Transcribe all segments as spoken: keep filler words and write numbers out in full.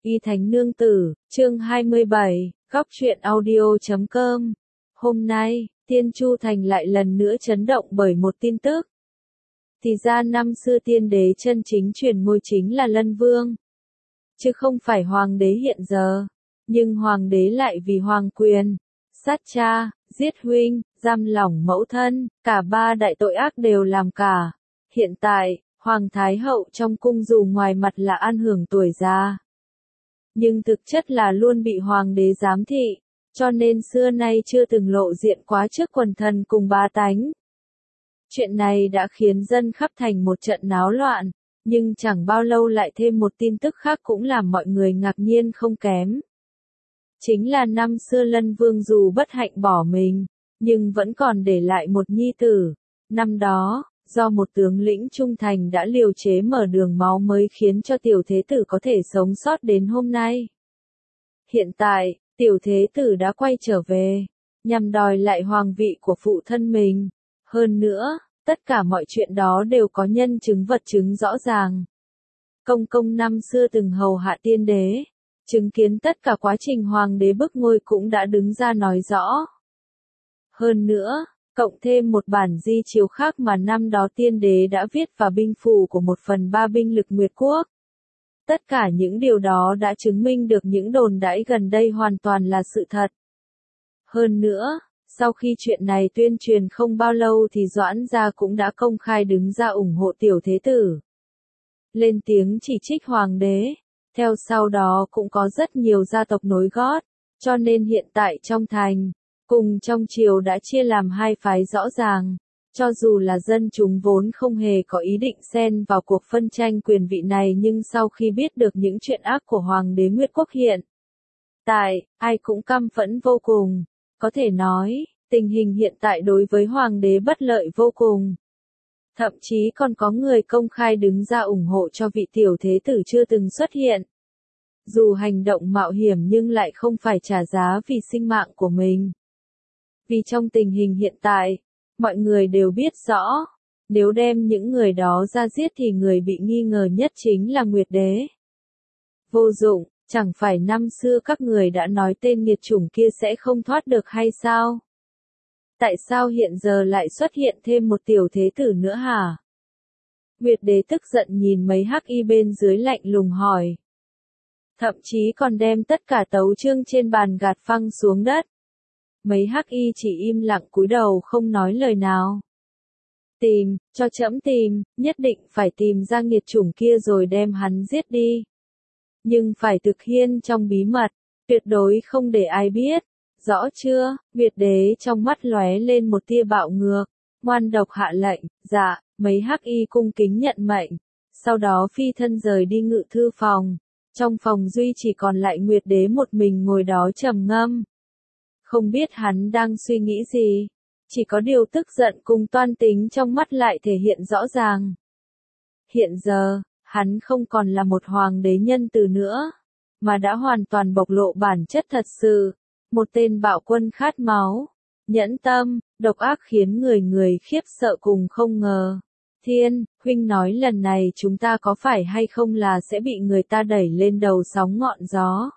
Y Thánh Nương Tử, chương hai mươi bảy, góc truyện audio chấm com. Hôm nay, Tiên Chu Thành lại lần nữa chấn động bởi một tin tức. Thì ra năm xưa tiên đế chân chính truyền ngôi chính là Lân Vương, chứ không phải hoàng đế hiện giờ. Nhưng hoàng đế lại vì hoàng quyền, sát cha, giết huynh, giam lỏng mẫu thân, cả ba đại tội ác đều làm cả. Hiện tại, Hoàng Thái Hậu trong cung dù ngoài mặt là an hưởng tuổi già, nhưng thực chất là luôn bị hoàng đế giám thị, cho nên xưa nay chưa từng lộ diện quá trước quần thần cùng bá tánh. Chuyện này đã khiến dân khắp thành một trận náo loạn, nhưng chẳng bao lâu lại thêm một tin tức khác cũng làm mọi người ngạc nhiên không kém. Chính là năm xưa Lân Vương dù bất hạnh bỏ mình, nhưng vẫn còn để lại một nhi tử. Năm đó, do một tướng lĩnh trung thành đã liều chế mở đường máu mới khiến cho tiểu thế tử có thể sống sót đến hôm nay. Hiện tại, tiểu thế tử đã quay trở về, nhằm đòi lại hoàng vị của phụ thân mình. Hơn nữa, tất cả mọi chuyện đó đều có nhân chứng vật chứng rõ ràng. Công công năm xưa từng hầu hạ tiên đế, chứng kiến tất cả quá trình hoàng đế bức ngôi cũng đã đứng ra nói rõ. Hơn nữa, cộng thêm một bản di chiếu khác mà năm đó tiên đế đã viết vào binh phủ của một phần ba binh lực Nguyệt Quốc. Tất cả những điều đó đã chứng minh được những đồn đãi gần đây hoàn toàn là sự thật. Hơn nữa, sau khi chuyện này tuyên truyền không bao lâu thì Doãn gia cũng đã công khai đứng ra ủng hộ tiểu thế tử, lên tiếng chỉ trích hoàng đế. Theo sau đó cũng có rất nhiều gia tộc nối gót, cho nên hiện tại trong thành, cùng trong triều đã chia làm hai phái rõ ràng. Cho dù là dân chúng vốn không hề có ý định xen vào cuộc phân tranh quyền vị này, nhưng sau khi biết được những chuyện ác của Hoàng đế Nguyệt Quốc hiện tại, ai cũng căm phẫn vô cùng. Có thể nói, tình hình hiện tại đối với Hoàng đế bất lợi vô cùng. Thậm chí còn có người công khai đứng ra ủng hộ cho vị tiểu thế tử chưa từng xuất hiện. Dù hành động mạo hiểm nhưng lại không phải trả giá vì sinh mạng của mình. Vì trong tình hình hiện tại, mọi người đều biết rõ, nếu đem những người đó ra giết thì người bị nghi ngờ nhất chính là Nguyệt Đế. Vô dụng, chẳng phải năm xưa các người đã nói tên nghiệt chủng kia sẽ không thoát được hay sao? Tại sao hiện giờ lại xuất hiện thêm một tiểu thế tử nữa hả? Nguyệt Đế tức giận nhìn mấy hắc y bên dưới lạnh lùng hỏi. Thậm chí còn đem tất cả tấu chương trên bàn gạt phăng xuống đất. Mấy hắc y chỉ im lặng cúi đầu không nói lời nào. Tìm, cho trẫm tìm, nhất định phải tìm ra nghiệt chủng kia rồi đem hắn giết đi. Nhưng phải thực hiện trong bí mật, tuyệt đối không để ai biết. Rõ chưa? Nguyệt Đế trong mắt lóe lên một tia bạo ngược, ngoan độc hạ lệnh. Dạ. Mấy hắc y cung kính nhận mệnh, sau đó phi thân rời đi ngự thư phòng. Trong phòng duy chỉ còn lại Nguyệt Đế một mình ngồi đó trầm ngâm. Không biết hắn đang suy nghĩ gì, chỉ có điều tức giận cùng toan tính trong mắt lại thể hiện rõ ràng. Hiện giờ, hắn không còn là một hoàng đế nhân từ nữa, mà đã hoàn toàn bộc lộ bản chất thật sự, một tên bạo quân khát máu, nhẫn tâm, độc ác khiến người người khiếp sợ cùng không ngờ. Thiên, huynh nói lần này chúng ta có phải hay không là sẽ bị người ta đẩy lên đầu sóng ngọn gió?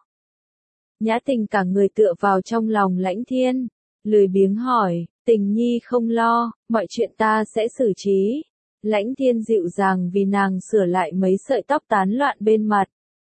Nhã Tình cả người tựa vào trong lòng Lãnh Thiên, lười biếng hỏi. Tình nhi không lo, mọi chuyện ta sẽ xử trí. Lãnh Thiên dịu dàng vì nàng sửa lại mấy sợi tóc tán loạn bên mặt.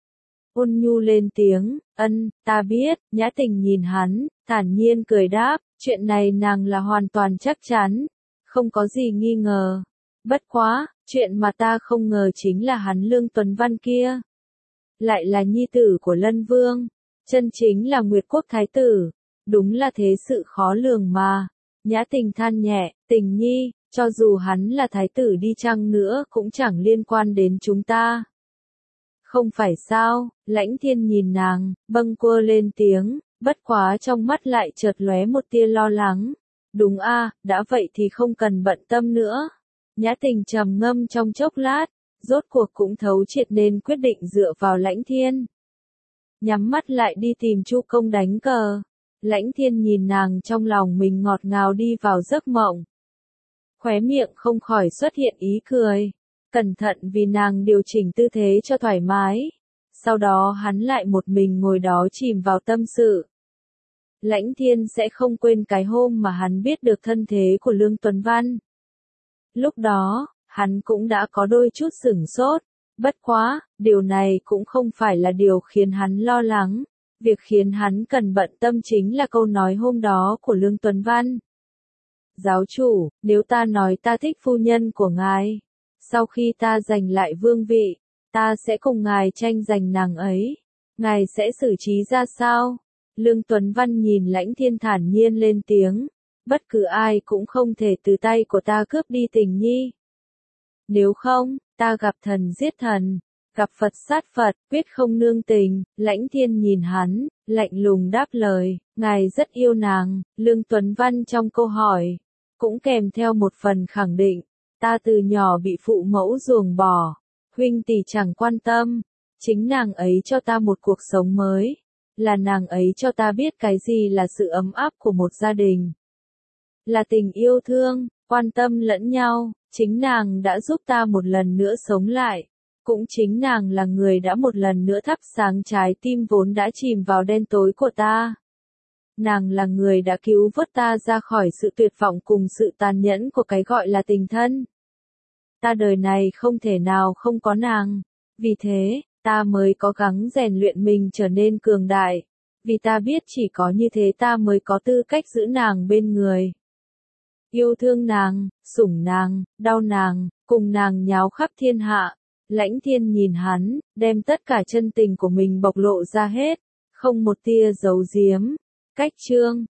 Ôn nhu lên tiếng, ân, ta biết. Nhã Tình nhìn hắn, thản nhiên cười đáp, chuyện này nàng là hoàn toàn chắc chắn, không có gì nghi ngờ. Bất quá, chuyện mà ta không ngờ chính là hắn Lương Tuấn Văn kia lại là nhi tử của Lân Vương, chân chính là Nguyệt Quốc thái tử. Đúng là thế sự khó lường mà. Nhã Tình than nhẹ, Tình nhi, cho dù hắn là thái tử đi chăng nữa cũng chẳng liên quan đến chúng ta. Không phải sao? Lãnh Thiên nhìn nàng, bâng quơ lên tiếng, bất quá trong mắt lại chợt lóe một tia lo lắng. Đúng a, đã vậy thì không cần bận tâm nữa. Nhã Tình trầm ngâm trong chốc lát, rốt cuộc cũng thấu triệt nên quyết định dựa vào Lãnh Thiên. Nhắm mắt lại đi tìm Chu Công đánh cờ. Lãnh Thiên nhìn nàng trong lòng mình ngọt ngào đi vào giấc mộng. Khóe miệng không khỏi xuất hiện ý cười. Cẩn thận vì nàng điều chỉnh tư thế cho thoải mái. Sau đó hắn lại một mình ngồi đó chìm vào tâm sự. Lãnh Thiên sẽ không quên cái hôm mà hắn biết được thân thế của Lương Tuấn Văn. Lúc đó, hắn cũng đã có đôi chút sửng sốt. Bất quá, điều này cũng không phải là điều khiến hắn lo lắng. Việc khiến hắn cần bận tâm chính là câu nói hôm đó của Lương Tuấn Văn. Giáo chủ, nếu ta nói ta thích phu nhân của ngài, sau khi ta giành lại vương vị, ta sẽ cùng ngài tranh giành nàng ấy. Ngài sẽ xử trí ra sao? Lương Tuấn Văn nhìn Lãnh Thiên thản nhiên lên tiếng. Bất cứ ai cũng không thể từ tay của ta cướp đi tình nhi. Nếu không, ta gặp thần giết thần, gặp Phật sát Phật, quyết không nương tình. Lãnh Thiên nhìn hắn, lạnh lùng đáp lời, ngài rất yêu nàng. Lương Tuấn Văn trong câu hỏi, cũng kèm theo một phần khẳng định, ta từ nhỏ bị phụ mẫu ruồng bỏ, huynh tỷ chẳng quan tâm, chính nàng ấy cho ta một cuộc sống mới, là nàng ấy cho ta biết cái gì là sự ấm áp của một gia đình. Là tình yêu thương, quan tâm lẫn nhau, chính nàng đã giúp ta một lần nữa sống lại. Cũng chính nàng là người đã một lần nữa thắp sáng trái tim vốn đã chìm vào đen tối của ta. Nàng là người đã cứu vớt ta ra khỏi sự tuyệt vọng cùng sự tàn nhẫn của cái gọi là tình thân. Ta đời này không thể nào không có nàng. Vì thế, ta mới cố gắng rèn luyện mình trở nên cường đại. Vì ta biết chỉ có như thế ta mới có tư cách giữ nàng bên người. Yêu thương nàng, sủng nàng, đau nàng, cùng nàng nháo khắp thiên hạ. Lãnh Thiên nhìn hắn, đem tất cả chân tình của mình bộc lộ ra hết, không một tia giấu giếm. Cách chương